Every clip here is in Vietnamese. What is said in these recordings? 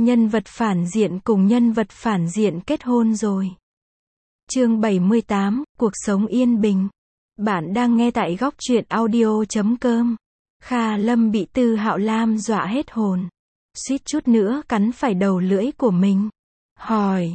Nhân vật phản diện cùng nhân vật phản diện kết hôn rồi. Chương 78, cuộc sống yên bình. Bạn đang nghe tại góc truyện audio.com. Kha Lâm bị Tư Hạo Lam dọa hết hồn. Suýt chút nữa cắn phải đầu lưỡi của mình. Hỏi,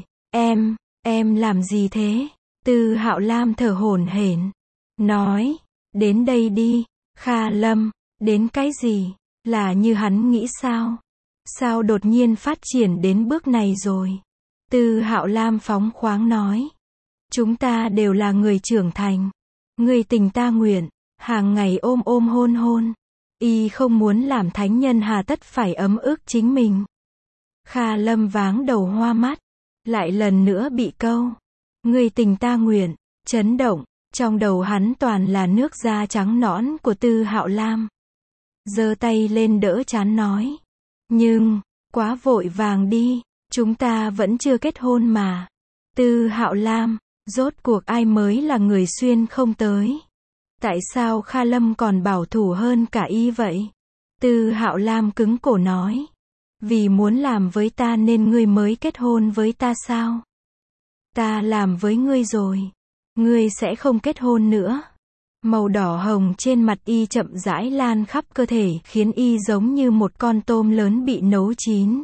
em làm gì thế? Tư Hạo Lam thở hổn hển. Nói, đến đây đi. Kha Lâm, đến cái gì? Là như hắn nghĩ sao? Sao đột nhiên phát triển đến bước này rồi? Tư Hạo Lam phóng khoáng nói. Chúng ta đều là người trưởng thành. Người tình ta nguyện, hàng ngày ôm ôm hôn hôn. Y không muốn làm thánh nhân hà tất phải ấm ức chính mình. Kha Lâm váng đầu hoa mắt. Lại lần nữa bị câu. Người tình ta nguyện, chấn động. Trong đầu hắn toàn là nước da trắng nõn của Tư Hạo Lam. Giơ tay lên đỡ trán nói. Nhưng, quá vội vàng đi, chúng ta vẫn chưa kết hôn mà. Tư Hạo Lam, rốt cuộc ai mới là người xuyên không tới? Tại sao Kha Lâm còn bảo thủ hơn cả y vậy? Tư Hạo Lam cứng cổ nói. Vì muốn làm với ta nên ngươi mới kết hôn với ta sao? Ta làm với ngươi rồi. Ngươi sẽ không kết hôn nữa. Màu đỏ hồng trên mặt y chậm rãi lan khắp cơ thể khiến y giống như một con tôm lớn bị nấu chín.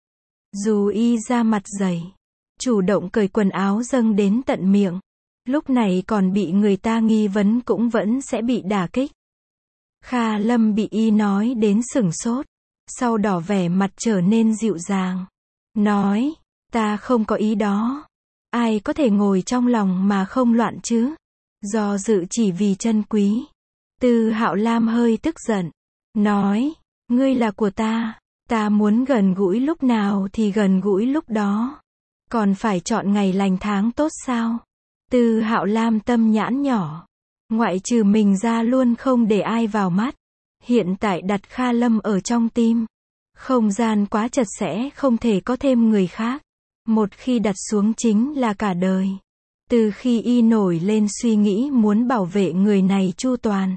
Dù y da mặt dày, chủ động cởi quần áo dâng đến tận miệng, lúc này còn bị người ta nghi vấn cũng vẫn sẽ bị đả kích. Kha Lâm bị y nói đến sửng sốt, sau đỏ vẻ mặt trở nên dịu dàng. Nói, ta không có ý đó. Ai có thể ngồi trong lòng mà không loạn chứ? Do dự chỉ vì chân quý. Tư Hạo Lam hơi tức giận. Nói, ngươi là của ta muốn gần gũi lúc nào thì gần gũi lúc đó. Còn phải chọn ngày lành tháng tốt sao? Tư Hạo Lam tâm nhãn nhỏ. Ngoại trừ mình ra luôn không để ai vào mắt. Hiện tại đặt Kha Lâm ở trong tim. Không gian quá chật sẽ không thể có thêm người khác. Một khi đặt xuống chính là cả đời. Từ khi y nổi lên suy nghĩ muốn bảo vệ người này chu toàn,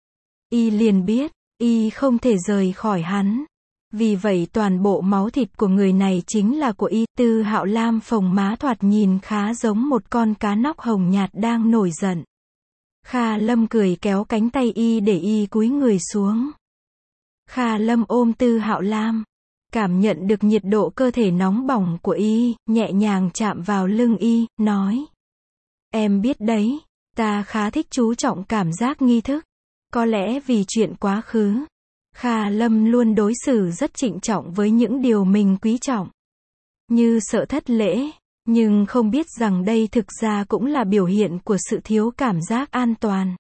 y liền biết, y không thể rời khỏi hắn. Vì vậy toàn bộ máu thịt của người này chính là của y. Tư Hạo Lam phồng má thoạt nhìn khá giống một con cá nóc hồng nhạt đang nổi giận. Kha Lâm cười kéo cánh tay y để y cúi người xuống. Kha Lâm ôm Tư Hạo Lam, cảm nhận được nhiệt độ cơ thể nóng bỏng của y, nhẹ nhàng chạm vào lưng y, nói. Em biết đấy, ta khá thích chú trọng cảm giác nghi thức. Có lẽ vì chuyện quá khứ, Kha Lâm luôn đối xử rất trịnh trọng với những điều mình quý trọng. Như sợ thất lễ, nhưng không biết rằng đây thực ra cũng là biểu hiện của sự thiếu cảm giác an toàn.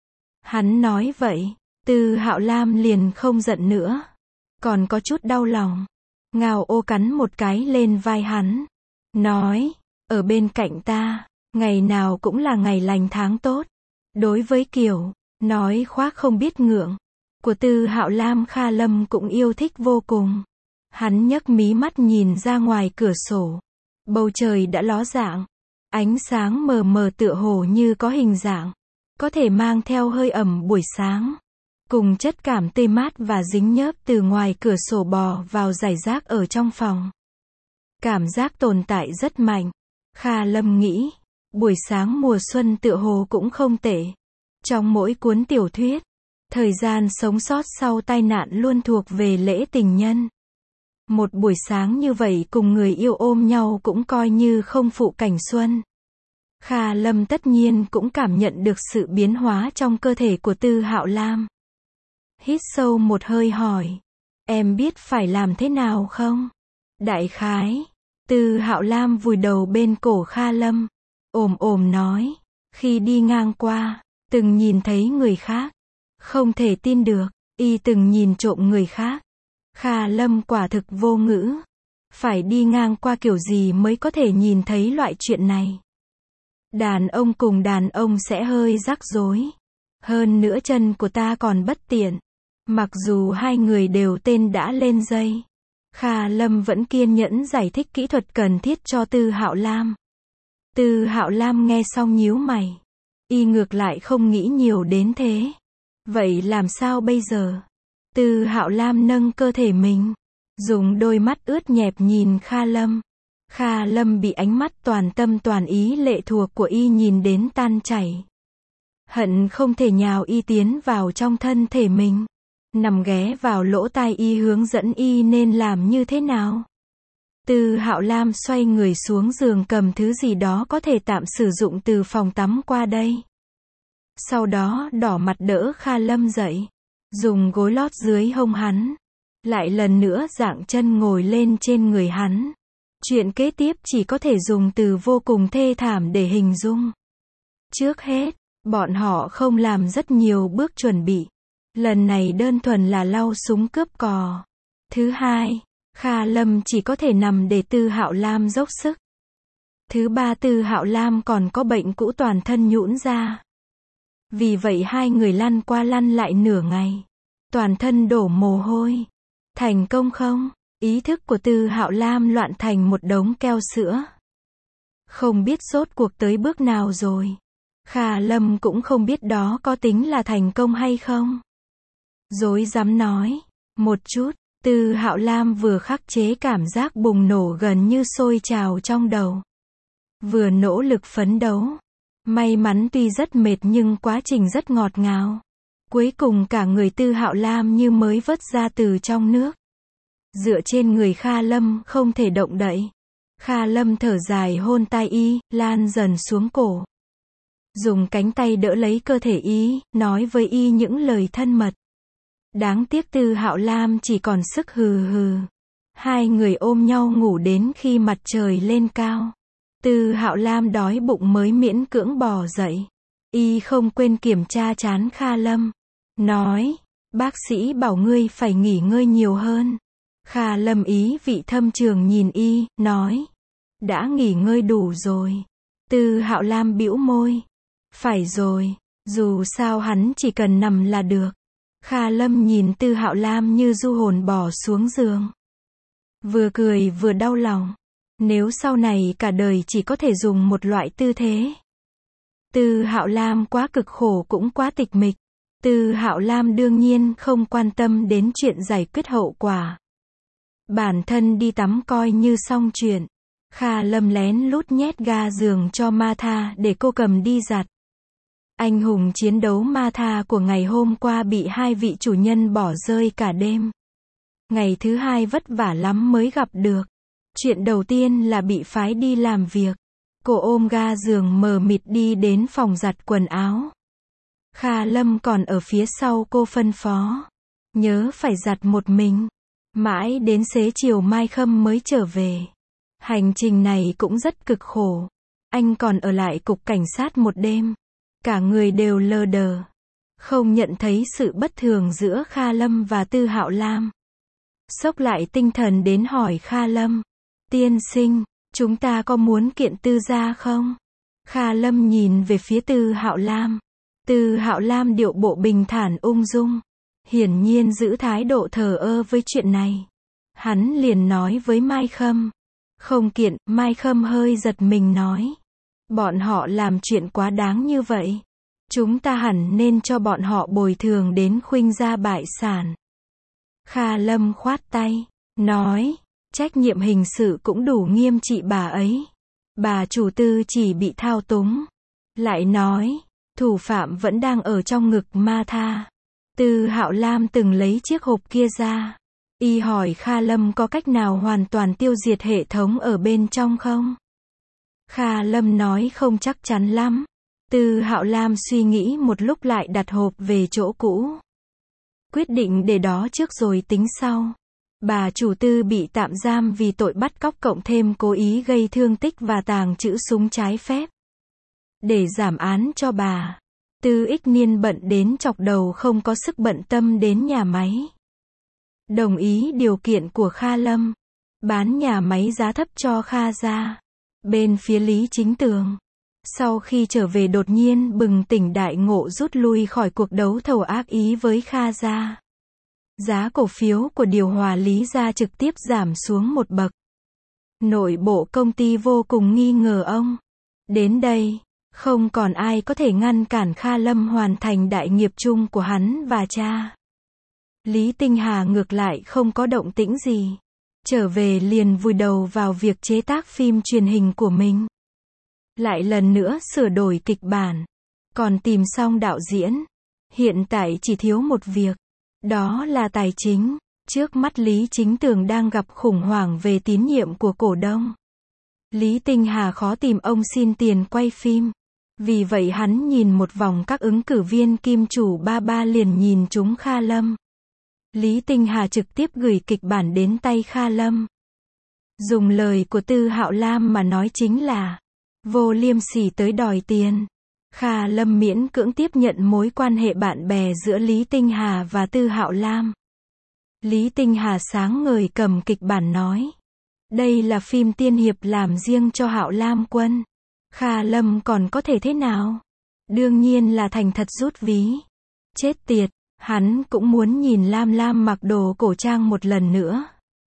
Hắn nói vậy, Tư Hạo Lam liền không giận nữa. Còn có chút đau lòng. Ngao ô cắn một cái lên vai hắn. Nói, ở bên cạnh ta, ngày nào cũng là ngày lành tháng tốt. Đối với kiểu, nói khoác không biết ngượng, của Tư Hạo Lam, Kha Lâm cũng yêu thích vô cùng. Hắn nhấc mí mắt nhìn ra ngoài cửa sổ. Bầu trời đã ló dạng. Ánh sáng mờ mờ tựa hồ như có hình dạng. Có thể mang theo hơi ẩm buổi sáng. Cùng chất cảm tê mát và dính nhớp từ ngoài cửa sổ bò vào rải rác ở trong phòng. Cảm giác tồn tại rất mạnh. Kha Lâm nghĩ, buổi sáng mùa xuân tựa hồ cũng không tệ. Trong mỗi cuốn tiểu thuyết, thời gian sống sót sau tai nạn luôn thuộc về lễ tình nhân. Một buổi sáng như vậy cùng người yêu ôm nhau cũng coi như không phụ cảnh xuân. Kha Lâm tất nhiên cũng cảm nhận được sự biến hóa trong cơ thể của Tư Hạo Lam. Hít sâu một hơi hỏi. Em biết phải làm thế nào không? Đại khái. Tư Hạo Lam vùi đầu bên cổ Kha Lâm. Ồm nói. Khi đi ngang qua, từng nhìn thấy người khác. Không thể tin được, y từng nhìn trộm người khác. Kha Lâm quả thực vô ngữ. Phải đi ngang qua kiểu gì mới có thể nhìn thấy loại chuyện này? Đàn ông cùng đàn ông sẽ hơi rắc rối. Hơn nữa chân của ta còn bất tiện. Mặc dù hai người đều tên đã lên dây, Kha Lâm vẫn kiên nhẫn giải thích kỹ thuật cần thiết cho Tư Hạo Lam. Tư Hạo Lam nghe xong nhíu mày. Y ngược lại không nghĩ nhiều đến thế. Vậy làm sao bây giờ? Tư Hạo Lam nâng cơ thể mình, dùng đôi mắt ướt nhẹp nhìn Kha Lâm. Kha Lâm bị ánh mắt toàn tâm toàn ý lệ thuộc của y nhìn đến tan chảy. Hận không thể nhào y tiến vào trong thân thể mình. Nằm ghé vào lỗ tai y hướng dẫn y nên làm như thế nào. Từ Hạo Lam xoay người xuống giường cầm thứ gì đó có thể tạm sử dụng từ phòng tắm qua đây. Sau đó đỏ mặt đỡ Kha Lâm dậy. Dùng gối lót dưới hông hắn. Lại lần nữa dạng chân ngồi lên trên người hắn. Chuyện kế tiếp chỉ có thể dùng từ vô cùng thê thảm để hình dung. Trước hết, bọn họ không làm rất nhiều bước chuẩn bị. Lần này đơn thuần là lau súng cướp cò. Thứ hai, Kha Lâm chỉ có thể nằm để Từ Hạo Lam dốc sức. Thứ ba, Từ Hạo Lam còn có bệnh cũ toàn thân nhũn ra. Vì vậy hai người lăn qua lăn lại nửa ngày. Toàn thân đổ mồ hôi. Thành công không? Ý thức của Từ Hạo Lam loạn thành một đống keo sữa. Không biết rốt cuộc tới bước nào rồi. Kha Lâm cũng không biết đó có tính là thành công hay không. Dối dám nói. Một chút, Từ Hạo Lam vừa khắc chế cảm giác bùng nổ gần như sôi trào trong đầu. Vừa nỗ lực phấn đấu. May mắn tuy rất mệt nhưng quá trình rất ngọt ngào. Cuối cùng cả người Từ Hạo Lam như mới vớt ra từ trong nước. Dựa trên người Kha Lâm không thể động đậy. Kha Lâm thở dài hôn tai y, lan dần xuống cổ. Dùng cánh tay đỡ lấy cơ thể y, nói với y những lời thân mật. Đáng tiếc Từ Hạo Lam chỉ còn sức hừ hừ. Hai người ôm nhau ngủ đến khi mặt trời lên cao. Từ Hạo Lam đói bụng mới miễn cưỡng bò dậy. Y không quên kiểm tra trán Kha Lâm. Nói, bác sĩ bảo ngươi phải nghỉ ngơi nhiều hơn. Kha Lâm ý vị thâm trường nhìn y, nói. Đã nghỉ ngơi đủ rồi. Từ Hạo Lam bĩu môi. Phải rồi, dù sao hắn chỉ cần nằm là được. Kha Lâm nhìn Từ Hạo Lam như du hồn bò xuống giường. Vừa cười vừa đau lòng. Nếu sau này cả đời chỉ có thể dùng một loại tư thế. Từ Hạo Lam quá cực khổ cũng quá tịch mịch. Từ Hạo Lam đương nhiên không quan tâm đến chuyện giải quyết hậu quả. Bản thân đi tắm coi như xong chuyện. Kha Lâm lén lút nhét ga giường cho Martha để cô cầm đi giặt. Anh hùng chiến đấu Martha của ngày hôm qua bị hai vị chủ nhân bỏ rơi cả đêm. Ngày thứ hai vất vả lắm mới gặp được. Chuyện đầu tiên là bị phái đi làm việc. Cô ôm ga giường mờ mịt đi đến phòng giặt quần áo. Kha Lâm còn ở phía sau cô phân phó. Nhớ phải giặt một mình. Mãi đến xế chiều Mai Khâm mới trở về. Hành trình này cũng rất cực khổ. Anh còn ở lại cục cảnh sát một đêm. Cả người đều lờ đờ. Không nhận thấy sự bất thường giữa Kha Lâm và Từ Hạo Lam. Xốc lại tinh thần đến hỏi Kha Lâm. Tiên sinh, chúng ta có muốn kiện Tư gia không? Kha Lâm nhìn về phía Từ Hạo Lam. Từ Hạo Lam điệu bộ bình thản ung dung. Hiển nhiên giữ thái độ thờ ơ với chuyện này. Hắn liền nói với Mai Khâm. Không kiện. Mai Khâm hơi giật mình nói. Bọn họ làm chuyện quá đáng như vậy. Chúng ta hẳn nên cho bọn họ bồi thường đến khuynh gia bại sản. Kha Lâm khoát tay. Nói. Trách nhiệm hình sự cũng đủ nghiêm trị bà ấy. Bà chủ Tư chỉ bị thao túng. Lại nói. Thủ phạm vẫn đang ở trong ngực Martha. Từ Hạo Lam từng lấy chiếc hộp kia ra. Y hỏi Kha Lâm có cách nào hoàn toàn tiêu diệt hệ thống ở bên trong không? Kha Lâm nói không chắc chắn lắm. Từ Hạo Lam suy nghĩ một lúc lại đặt hộp về chỗ cũ. Quyết định để đó trước rồi tính sau. Bà chủ Tư bị tạm giam vì tội bắt cóc cộng thêm cố ý gây thương tích và tàng trữ súng trái phép. Để giảm án cho bà, Tư Ích Niên bận đến chọc đầu không có sức bận tâm đến nhà máy. Đồng ý điều kiện của Kha Lâm. Bán nhà máy giá thấp cho Kha gia. Bên phía Lý Chính Tường. Sau khi trở về đột nhiên bừng tỉnh đại ngộ rút lui khỏi cuộc đấu thầu ác ý với Kha gia. Giá cổ phiếu của điều hòa Lý gia trực tiếp giảm xuống một bậc. Nội bộ công ty vô cùng nghi ngờ ông. Đến đây, không còn ai có thể ngăn cản Kha Lâm hoàn thành đại nghiệp chung của hắn và cha. Lý Tinh Hà ngược lại không có động tĩnh gì. Trở về liền vùi đầu vào việc chế tác phim truyền hình của mình. Lại lần nữa sửa đổi kịch bản. Còn tìm xong đạo diễn. Hiện tại chỉ thiếu một việc. Đó là tài chính. Trước mắt Lý Chính Tường đang gặp khủng hoảng về tín nhiệm của cổ đông. Lý Tinh Hà khó tìm ông xin tiền quay phim. Vì vậy hắn nhìn một vòng các ứng cử viên kim chủ ba liền nhìn trúng Kha Lâm. Lý Tinh Hà trực tiếp gửi kịch bản đến tay Kha Lâm. Dùng lời của Tư Hạo Lam mà nói chính là vô liêm sỉ tới đòi tiền. Kha Lâm miễn cưỡng tiếp nhận mối quan hệ bạn bè giữa Lý Tinh Hà và Tư Hạo Lam. Lý Tinh Hà sáng ngời cầm kịch bản nói. Đây là phim tiên hiệp làm riêng cho Hạo Lam Quân. Kha Lâm còn có thể thế nào? Đương nhiên là thành thật rút ví. Chết tiệt, hắn cũng muốn nhìn Lam Lam mặc đồ cổ trang một lần nữa.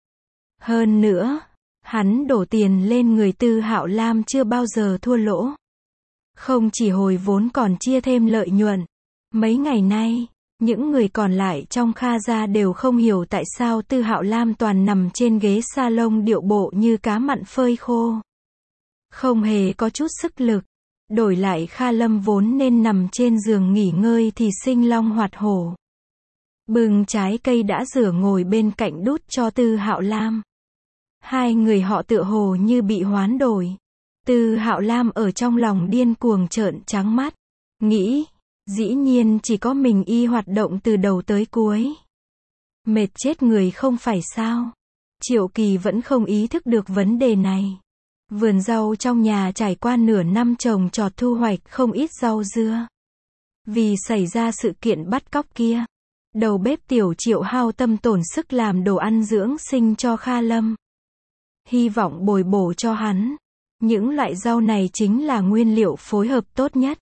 Hơn nữa, hắn đổ tiền lên người Tư Hạo Lam chưa bao giờ thua lỗ. Không chỉ hồi vốn còn chia thêm lợi nhuận. Mấy ngày nay, những người còn lại trong Kha gia đều không hiểu tại sao Tư Hạo Lam toàn nằm trên ghế salon điệu bộ như cá mặn phơi khô. Không hề có chút sức lực. Đổi lại Kha Lâm vốn nên nằm trên giường nghỉ ngơi thì sinh long hoạt hổ. Bưng trái cây đã rửa ngồi bên cạnh đút cho Tư Hạo Lam. Hai người họ tựa hồ như bị hoán đổi. Tư Hạo Lam ở trong lòng điên cuồng trợn trắng mắt. Nghĩ, dĩ nhiên chỉ có mình y hoạt động từ đầu tới cuối. Mệt chết người không phải sao? Triệu Kỳ vẫn không ý thức được vấn đề này. Vườn rau trong nhà trải qua nửa năm trồng trọt thu hoạch không ít rau dưa. Vì xảy ra sự kiện bắt cóc kia, đầu bếp Tiểu Triệu hao tâm tổn sức làm đồ ăn dưỡng sinh cho Kha Lâm. Hy vọng bồi bổ cho hắn. Những loại rau này chính là nguyên liệu phối hợp tốt nhất.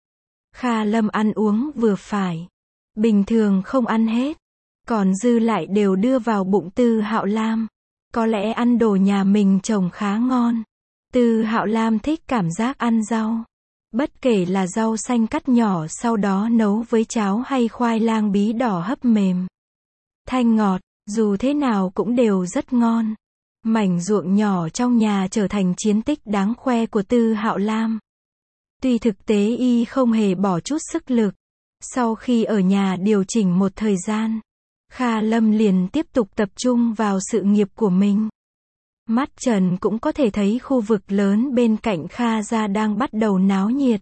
Kha Lâm ăn uống vừa phải. Bình thường không ăn hết. Còn dư lại đều đưa vào bụng Tư Hạo Lam. Có lẽ ăn đồ nhà mình trồng khá ngon. Tư Hạo Lam thích cảm giác ăn rau. Bất kể là rau xanh cắt nhỏ sau đó nấu với cháo hay khoai lang bí đỏ hấp mềm. Thanh ngọt, dù thế nào cũng đều rất ngon. Mảnh ruộng nhỏ trong nhà trở thành chiến tích đáng khoe của Tư Hạo Lam. Tuy thực tế y không hề bỏ chút sức lực. Sau khi ở nhà điều chỉnh một thời gian, Kha Lâm liền tiếp tục tập trung vào sự nghiệp của mình. Mắt trần cũng có thể thấy khu vực lớn bên cạnh Kha gia đang bắt đầu náo nhiệt.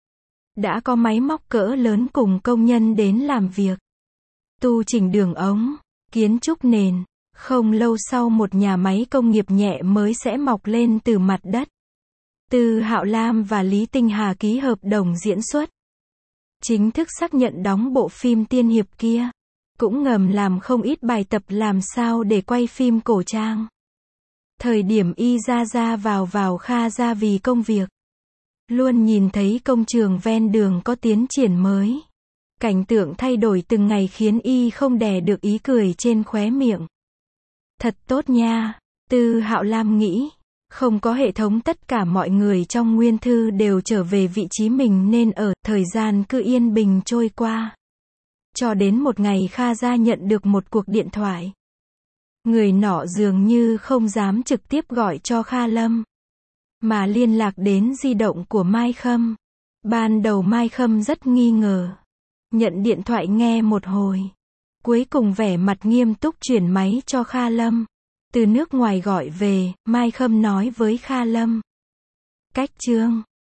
Đã có máy móc cỡ lớn cùng công nhân đến làm việc. Tu chỉnh đường ống, kiến trúc nền. Không lâu sau một nhà máy công nghiệp nhẹ mới sẽ mọc lên từ mặt đất. Tư Hạo Lam và Lý Tinh Hà ký hợp đồng diễn xuất. Chính thức xác nhận đóng bộ phim tiên hiệp kia. Cũng ngầm làm không ít bài tập làm sao để quay phim cổ trang. Thời điểm y ra vào Kha gia vì công việc. Luôn nhìn thấy công trường ven đường có tiến triển mới. Cảnh tượng thay đổi từng ngày khiến y không đè được ý cười trên khóe miệng. Thật tốt nha, Tư Hạo Lam nghĩ. Không có hệ thống tất cả mọi người trong nguyên thư đều trở về vị trí mình nên ở, thời gian cứ yên bình trôi qua. Cho đến một ngày Kha gia nhận được một cuộc điện thoại. Người nọ dường như không dám trực tiếp gọi cho Kha Lâm, mà liên lạc đến di động của Mai Khâm. Ban đầu Mai Khâm rất nghi ngờ. Nhận điện thoại nghe một hồi. Cuối cùng vẻ mặt nghiêm túc chuyển máy cho Kha Lâm. Từ nước ngoài gọi về, Mai Khâm nói với Kha Lâm. Cách chương